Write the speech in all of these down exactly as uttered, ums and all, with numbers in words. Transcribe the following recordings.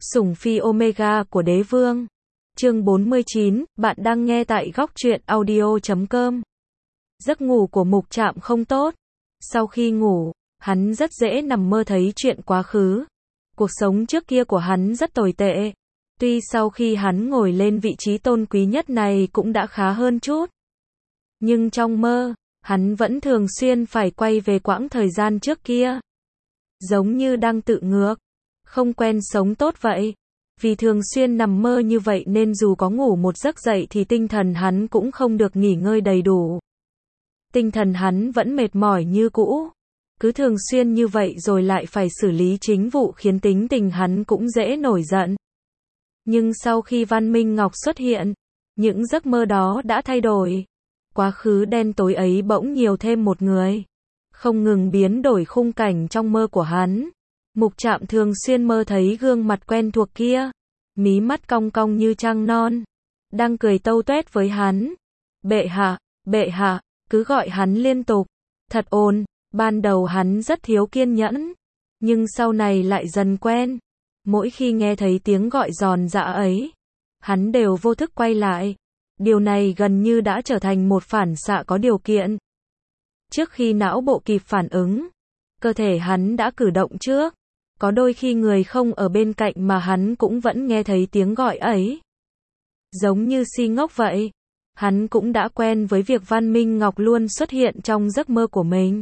Sủng phi Omega của đế vương. Chương bốn mươi chín, bạn đang nghe tại góc truyện audio chấm com. Giấc ngủ của Mục Trạm không tốt. Sau khi ngủ, hắn rất dễ nằm mơ thấy chuyện quá khứ. Cuộc sống trước kia của hắn rất tồi tệ. Tuy sau khi hắn ngồi lên vị trí tôn quý nhất này cũng đã khá hơn chút. Nhưng trong mơ, hắn vẫn thường xuyên phải quay về quãng thời gian trước kia. Giống như đang tự ngược. Không quen sống tốt vậy. Vì thường xuyên nằm mơ như vậy nên dù có ngủ một giấc dậy thì tinh thần hắn cũng không được nghỉ ngơi đầy đủ. Tinh thần hắn vẫn mệt mỏi như cũ. Cứ thường xuyên như vậy rồi lại phải xử lý chính vụ khiến tính tình hắn cũng dễ nổi giận. Nhưng sau khi Văn Minh Ngọc xuất hiện, những giấc mơ đó đã thay đổi. Quá khứ đen tối ấy bỗng nhiều thêm một người. Không ngừng biến đổi khung cảnh trong mơ của hắn. Mục Trạm thường xuyên mơ thấy gương mặt quen thuộc kia. Mí mắt cong cong như trăng non. Đang cười tâu tuét với hắn. Bệ hạ, bệ hạ, cứ gọi hắn liên tục. Thật ồn, ban đầu hắn rất thiếu kiên nhẫn. Nhưng sau này lại dần quen. Mỗi khi nghe thấy tiếng gọi giòn giã ấy, hắn đều vô thức quay lại. Điều này gần như đã trở thành một phản xạ có điều kiện. Trước khi não bộ kịp phản ứng, cơ thể hắn đã cử động trước. Có đôi khi người không ở bên cạnh mà hắn cũng vẫn nghe thấy tiếng gọi ấy. Giống như si ngốc vậy. Hắn cũng đã quen với việc Văn Minh Ngọc luôn xuất hiện trong giấc mơ của mình.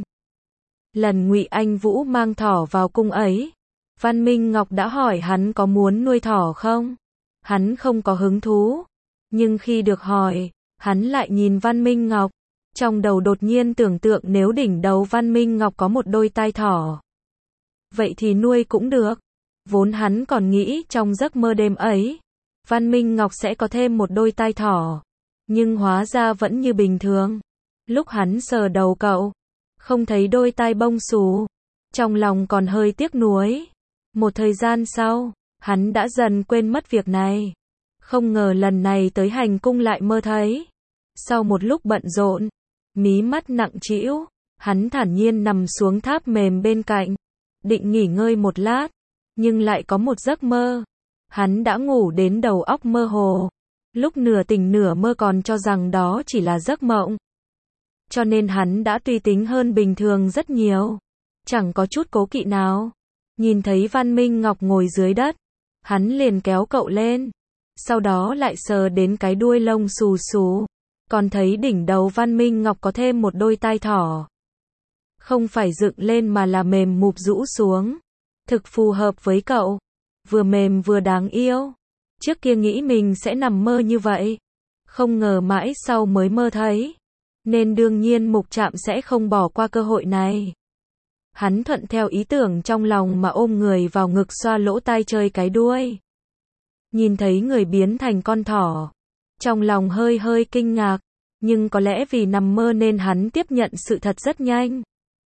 Lần Ngụy Anh Vũ mang thỏ vào cung ấy, Văn Minh Ngọc đã hỏi hắn có muốn nuôi thỏ không? Hắn không có hứng thú. Nhưng khi được hỏi, hắn lại nhìn Văn Minh Ngọc. Trong đầu đột nhiên tưởng tượng nếu đỉnh đầu Văn Minh Ngọc có một đôi tai thỏ. Vậy thì nuôi cũng được. Vốn hắn còn nghĩ trong giấc mơ đêm ấy, Văn Minh Ngọc sẽ có thêm một đôi tai thỏ. Nhưng hóa ra vẫn như bình thường. Lúc hắn sờ đầu cậu, không thấy đôi tai bông xù. Trong lòng còn hơi tiếc nuối. Một thời gian sau, hắn đã dần quên mất việc này. Không ngờ lần này tới hành cung lại mơ thấy. Sau một lúc bận rộn, mí mắt nặng trĩu, hắn thản nhiên nằm xuống tháp mềm bên cạnh. Định nghỉ ngơi một lát, nhưng lại có một giấc mơ. Hắn đã ngủ đến đầu óc mơ hồ. Lúc nửa tỉnh nửa mơ còn cho rằng đó chỉ là giấc mộng. Cho nên hắn đã tùy tính hơn bình thường rất nhiều. Chẳng có chút cố kỵ nào. Nhìn thấy Văn Minh Ngọc ngồi dưới đất, hắn liền kéo cậu lên. Sau đó lại sờ đến cái đuôi lông xù xù. Còn thấy đỉnh đầu Văn Minh Ngọc có thêm một đôi tai thỏ. Không phải dựng lên mà là mềm mụp rũ xuống. Thực phù hợp với cậu. Vừa mềm vừa đáng yêu. Trước kia nghĩ mình sẽ nằm mơ như vậy. Không ngờ mãi sau mới mơ thấy. Nên đương nhiên Mục Trạm sẽ không bỏ qua cơ hội này. Hắn thuận theo ý tưởng trong lòng mà ôm người vào ngực xoa lỗ tai chơi cái đuôi. Nhìn thấy người biến thành con thỏ. Trong lòng hơi hơi kinh ngạc. Nhưng có lẽ vì nằm mơ nên hắn tiếp nhận sự thật rất nhanh.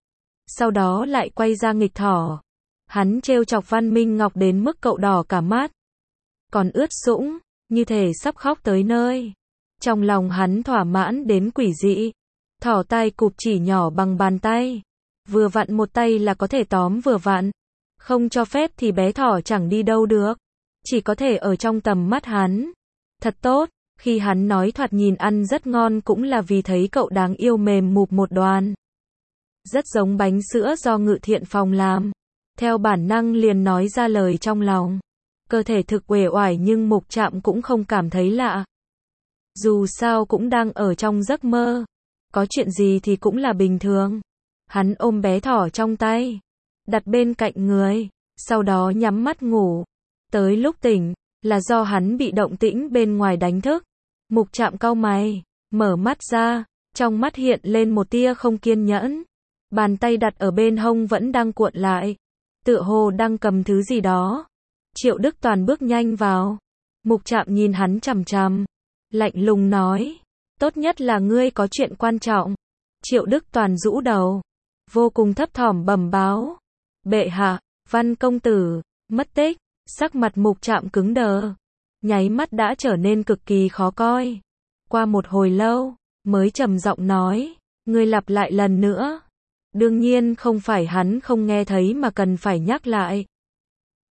Sau đó lại quay ra nghịch thỏ. Hắn trêu chọc Văn Minh Ngọc đến mức cậu đỏ cả mắt. Còn ướt sũng, như thể sắp khóc tới nơi. Trong lòng hắn thỏa mãn đến quỷ dị. Thỏ tai cụp chỉ nhỏ bằng bàn tay. Vừa vặn một tay là có thể tóm vừa vặn. Không cho phép thì bé thỏ chẳng đi đâu được. Chỉ có thể ở trong tầm mắt hắn. Thật tốt, khi hắn nói thoạt nhìn ăn rất ngon cũng là vì thấy cậu đáng yêu mềm mụp một đoàn. Rất giống bánh sữa do Ngự Thiện Phòng làm. Theo bản năng liền nói ra lời trong lòng. Cơ thể thực uể oải nhưng Mục Trạm cũng không cảm thấy lạ. Dù sao cũng đang ở trong giấc mơ. Có chuyện gì thì cũng là bình thường. Hắn ôm bé thỏ trong tay. Đặt bên cạnh người. Sau đó nhắm mắt ngủ. Tới lúc tỉnh, là do hắn bị động tĩnh bên ngoài đánh thức. Mục Trạm cau mày. Mở mắt ra. Trong mắt hiện lên một tia không kiên nhẫn. Bàn tay đặt ở bên hông vẫn đang cuộn lại. Tựa hồ đang cầm thứ gì đó. Triệu Đức Toàn bước nhanh vào. Mục Trạm nhìn hắn chằm chằm. Lạnh lùng nói. Tốt nhất là ngươi có chuyện quan trọng. Triệu Đức Toàn rũ đầu. Vô cùng thấp thỏm bẩm báo. Bệ hạ, Văn công tử, mất tích. Sắc mặt Mục Trạm cứng đờ. Nháy mắt đã trở nên cực kỳ khó coi. Qua một hồi lâu, mới trầm giọng nói. Ngươi lặp lại lần nữa. Đương nhiên không phải hắn không nghe thấy mà cần phải nhắc lại.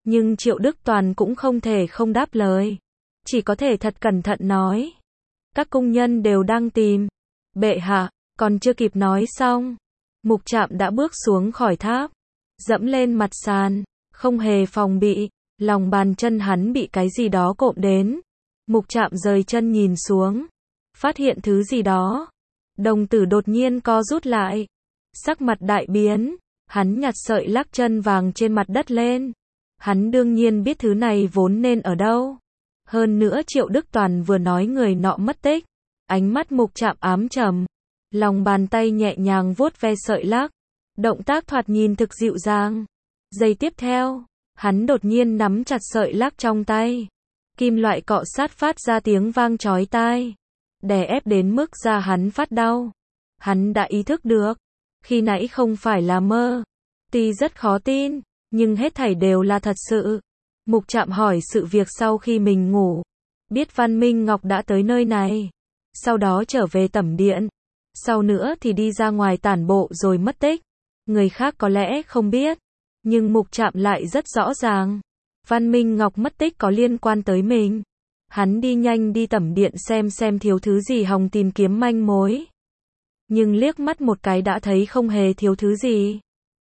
Nhưng Triệu Đức Toàn cũng không thể không đáp lời. Chỉ có thể thật cẩn thận nói. Các cung nhân đều đang tìm. Bệ hạ, còn chưa kịp nói xong. Mục Trạm đã bước xuống khỏi tháp. Dẫm lên mặt sàn. Không hề phòng bị. Lòng bàn chân hắn bị cái gì đó cộm đến. Mục Trạm rời chân nhìn xuống. Phát hiện thứ gì đó. Đồng tử đột nhiên co rút lại. Sắc mặt đại biến. Hắn nhặt sợi lắc chân vàng trên mặt đất lên. Hắn đương nhiên biết thứ này vốn nên ở đâu. Hơn nữa Triệu Đức Toàn vừa nói người nọ mất tích. Ánh mắt Mục Trạm ám trầm. Lòng bàn tay nhẹ nhàng vuốt ve sợi lắc. Động tác thoạt nhìn thực dịu dàng. Giây tiếp theo, hắn đột nhiên nắm chặt sợi lắc trong tay. Kim loại cọ sát phát ra tiếng vang chói tai. Đè ép đến mức da hắn phát đau. Hắn đã ý thức được. Khi nãy không phải là mơ. Tuy rất khó tin, nhưng hết thảy đều là thật sự. Mục Trạm hỏi sự việc sau khi mình ngủ. Biết Văn Minh Ngọc đã tới nơi này. Sau đó trở về tẩm điện. Sau nữa thì đi ra ngoài tản bộ rồi mất tích. Người khác có lẽ không biết. Nhưng Mục Trạm lại rất rõ ràng. Văn Minh Ngọc mất tích có liên quan tới mình. Hắn đi nhanh đi tẩm điện xem xem thiếu thứ gì hòng tìm kiếm manh mối. Nhưng liếc mắt một cái đã thấy không hề thiếu thứ gì.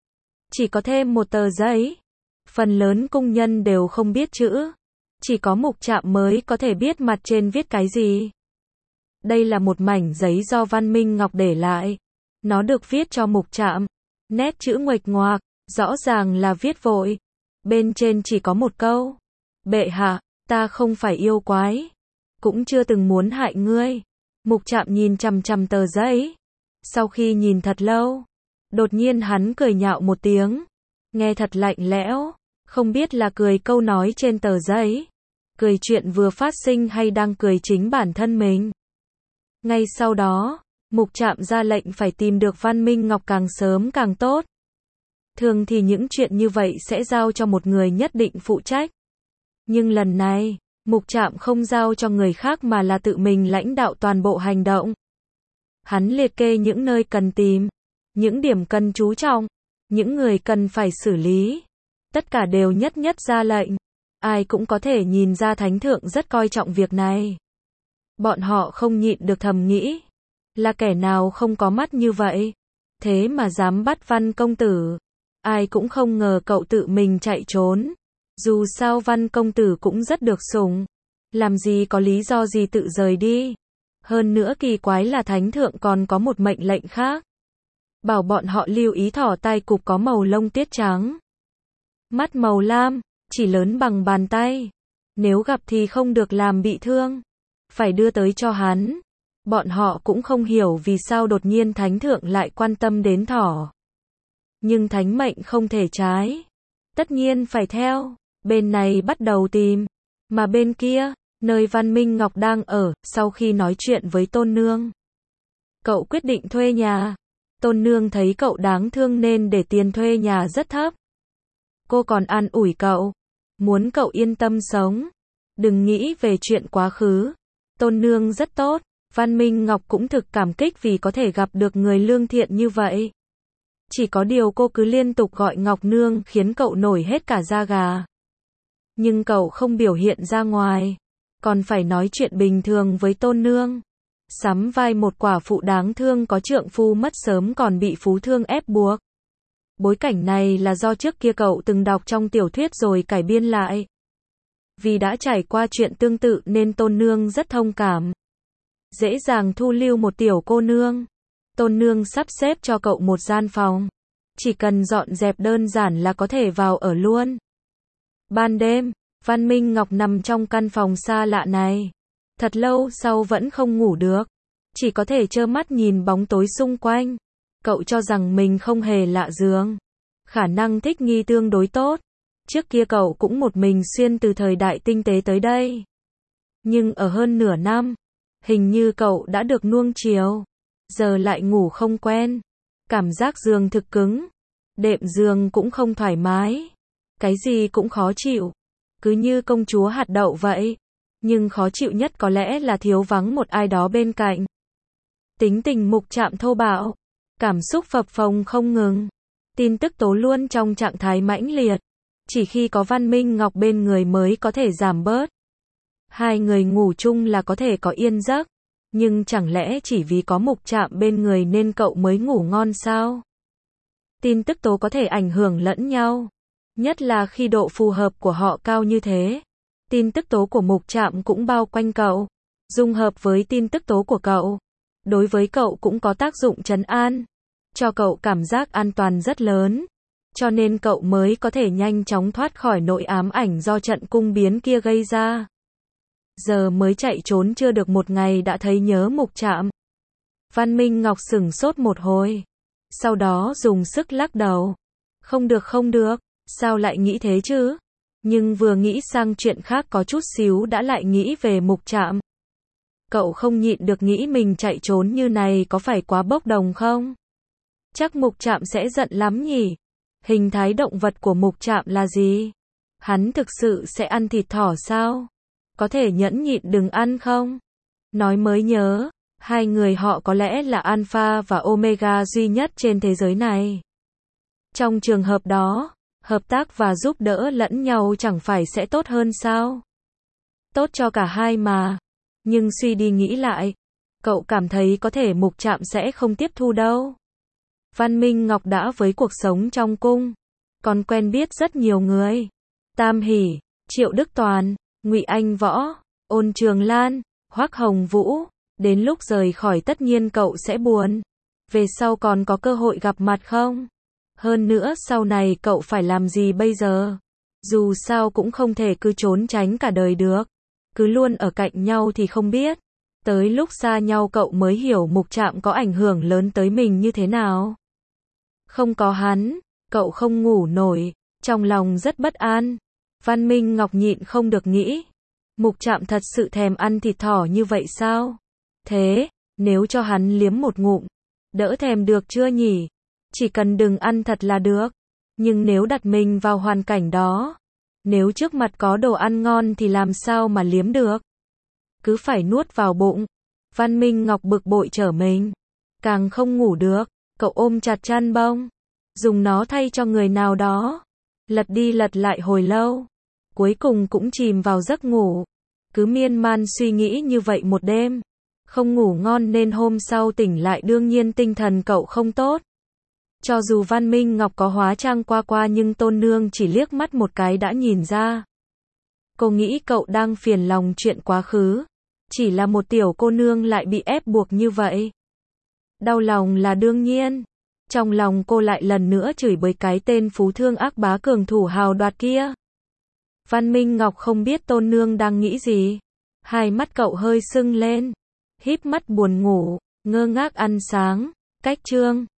Chỉ có thêm một tờ giấy. Phần lớn cung nhân đều không biết chữ. Chỉ có Mục Trạm mới có thể biết mặt trên viết cái gì. Đây là một mảnh giấy do Văn Minh Ngọc để lại. Nó được viết cho Mục Trạm. Nét chữ nguệch ngoạc, rõ ràng là viết vội. Bên trên chỉ có một câu. Bệ hạ, ta không phải yêu quái. Cũng chưa từng muốn hại ngươi. Mục Trạm nhìn chằm chằm tờ giấy. Sau khi nhìn thật lâu, đột nhiên hắn cười nhạo một tiếng. Nghe thật lạnh lẽo. Không biết là cười câu nói trên tờ giấy. Cười chuyện vừa phát sinh hay đang cười chính bản thân mình. Ngay sau đó, Mục Trạm ra lệnh phải tìm được Văn Minh Ngọc càng sớm càng tốt. Thường thì những chuyện như vậy sẽ giao cho một người nhất định phụ trách. Nhưng lần này, Mục Trạm không giao cho người khác mà là tự mình lãnh đạo toàn bộ hành động. Hắn liệt kê những nơi cần tìm, những điểm cần chú trọng, những người cần phải xử lý. Tất cả đều nhất nhất ra lệnh. Ai cũng có thể nhìn ra Thánh Thượng rất coi trọng việc này. Bọn họ không nhịn được thầm nghĩ. Là kẻ nào không có mắt như vậy? Thế mà dám bắt Văn công tử. Ai cũng không ngờ cậu tự mình chạy trốn. Dù sao Văn công tử cũng rất được sủng. Làm gì có lý do gì tự rời đi. Hơn nữa kỳ quái là Thánh Thượng còn có một mệnh lệnh khác. Bảo bọn họ lưu ý thỏ tai cụp có màu lông tiết trắng. Mắt màu lam, chỉ lớn bằng bàn tay. Nếu gặp thì không được làm bị thương. Phải đưa tới cho hắn. Bọn họ cũng không hiểu vì sao đột nhiên Thánh Thượng lại quan tâm đến thỏ. Nhưng thánh mệnh không thể trái. Tất nhiên phải theo. Bên này bắt đầu tìm. Mà bên kia, nơi Văn Minh Ngọc đang ở, sau khi nói chuyện với Tôn Nương. Cậu quyết định thuê nhà. Tôn Nương thấy cậu đáng thương nên để tiền thuê nhà rất thấp. Cô còn an ủi cậu. Muốn cậu yên tâm sống. Đừng nghĩ về chuyện quá khứ. Tôn Nương rất tốt. Văn Minh Ngọc cũng thực cảm kích vì có thể gặp được người lương thiện như vậy. Chỉ có điều cô cứ liên tục gọi Ngọc Nương khiến cậu nổi hết cả da gà. Nhưng cậu không biểu hiện ra ngoài. Còn phải nói chuyện bình thường với Tôn Nương. Sắm vai một quả phụ đáng thương có trượng phu mất sớm còn bị phú thương ép buộc. Bối cảnh này là do trước kia cậu từng đọc trong tiểu thuyết rồi cải biên lại. Vì đã trải qua chuyện tương tự nên Tôn Nương rất thông cảm. Dễ dàng thu lưu một tiểu cô nương. Tôn Nương sắp xếp cho cậu một gian phòng. Chỉ cần dọn dẹp đơn giản là có thể vào ở luôn. Ban đêm, Văn Minh Ngọc nằm trong căn phòng xa lạ này. Thật lâu sau vẫn không ngủ được. Chỉ có thể trơ mắt nhìn bóng tối xung quanh. Cậu cho rằng mình không hề lạ giường. Khả năng thích nghi tương đối tốt. Trước kia cậu cũng một mình xuyên từ thời đại tinh tế tới đây. Nhưng ở hơn nửa năm, hình như cậu đã được nuông chiều. Giờ lại ngủ không quen. Cảm giác giường thực cứng. Đệm giường cũng không thoải mái. Cái gì cũng khó chịu. Cứ như công chúa hạt đậu vậy. Nhưng khó chịu nhất có lẽ là thiếu vắng một ai đó bên cạnh. Tính tình Mục Trạm thô bạo. Cảm xúc phập phồng không ngừng. Tin tức tố luôn trong trạng thái mãnh liệt. Chỉ khi có Văn Minh Ngọc bên người mới có thể giảm bớt. Hai người ngủ chung là có thể có yên giấc. Nhưng chẳng lẽ chỉ vì có Mục Trạm bên người nên cậu mới ngủ ngon sao? Tin tức tố có thể ảnh hưởng lẫn nhau. Nhất là khi độ phù hợp của họ cao như thế. Tin tức tố của Mục Trạm cũng bao quanh cậu. Dung hợp với tin tức tố của cậu. Đối với cậu cũng có tác dụng trấn an. Cho cậu cảm giác an toàn rất lớn. Cho nên cậu mới có thể nhanh chóng thoát khỏi nỗi ám ảnh do trận cung biến kia gây ra. Giờ mới chạy trốn chưa được một ngày đã thấy nhớ Mục Trạm. Văn Minh Ngọc sửng sốt một hồi. Sau đó dùng sức lắc đầu. Không được không được, sao lại nghĩ thế chứ? Nhưng vừa nghĩ sang chuyện khác có chút xíu đã lại nghĩ về Mục Trạm. Cậu không nhịn được nghĩ mình chạy trốn như này có phải quá bốc đồng không? Chắc Mục Trạm sẽ giận lắm nhỉ? Hình thái động vật của Mục Trạm là gì? Hắn thực sự sẽ ăn thịt thỏ sao? Có thể nhẫn nhịn đừng ăn không? Nói mới nhớ, hai người họ có lẽ là Alpha và Omega duy nhất trên thế giới này. Trong trường hợp đó, hợp tác và giúp đỡ lẫn nhau chẳng phải sẽ tốt hơn sao? Tốt cho cả hai mà. Nhưng suy đi nghĩ lại, cậu cảm thấy có thể Mục Trạm sẽ không tiếp thu đâu. Văn Minh Ngọc đã với cuộc sống trong cung, còn quen biết rất nhiều người. Tam Hỷ, Triệu Đức Toàn, Ngụy Anh Võ, Ôn Trường Lan, Hoắc Hồng Vũ. Đến lúc rời khỏi tất nhiên cậu sẽ buồn. Về sau còn có cơ hội gặp mặt không? Hơn nữa sau này cậu phải làm gì bây giờ? Dù sao cũng không thể cứ trốn tránh cả đời được. Cứ luôn ở cạnh nhau thì không biết. Tới lúc xa nhau cậu mới hiểu Mục Trạm có ảnh hưởng lớn tới mình như thế nào. Không có hắn, cậu không ngủ nổi, trong lòng rất bất an. Văn Minh Ngọc nhịn không được nghĩ. Mục Trạm thật sự thèm ăn thịt thỏ như vậy sao? Thế, nếu cho hắn liếm một ngụm, đỡ thèm được chưa nhỉ? Chỉ cần đừng ăn thật là được. Nhưng nếu đặt mình vào hoàn cảnh đó, nếu trước mặt có đồ ăn ngon thì làm sao mà liếm được? Cứ phải nuốt vào bụng. Văn Minh Ngọc bực bội trở mình. Càng không ngủ được, cậu ôm chặt chăn bông, dùng nó thay cho người nào đó. Lật đi lật lại hồi lâu. Cuối cùng cũng chìm vào giấc ngủ. Cứ miên man suy nghĩ như vậy một đêm. Không ngủ ngon nên hôm sau tỉnh lại đương nhiên tinh thần cậu không tốt. Cho dù Văn Minh Ngọc có hóa trang qua qua nhưng Tôn Nương chỉ liếc mắt một cái đã nhìn ra. Cô nghĩ cậu đang phiền lòng chuyện quá khứ. Chỉ là một tiểu cô nương lại bị ép buộc như vậy. Đau lòng là đương nhiên. Trong lòng cô lại lần nữa chửi bới cái tên phú thương ác bá cường thủ hào đoạt kia. Văn Minh Ngọc không biết Tôn Nương đang nghĩ gì. Hai mắt cậu hơi sưng lên. Híp mắt buồn ngủ, ngơ ngác ăn sáng. Cách chương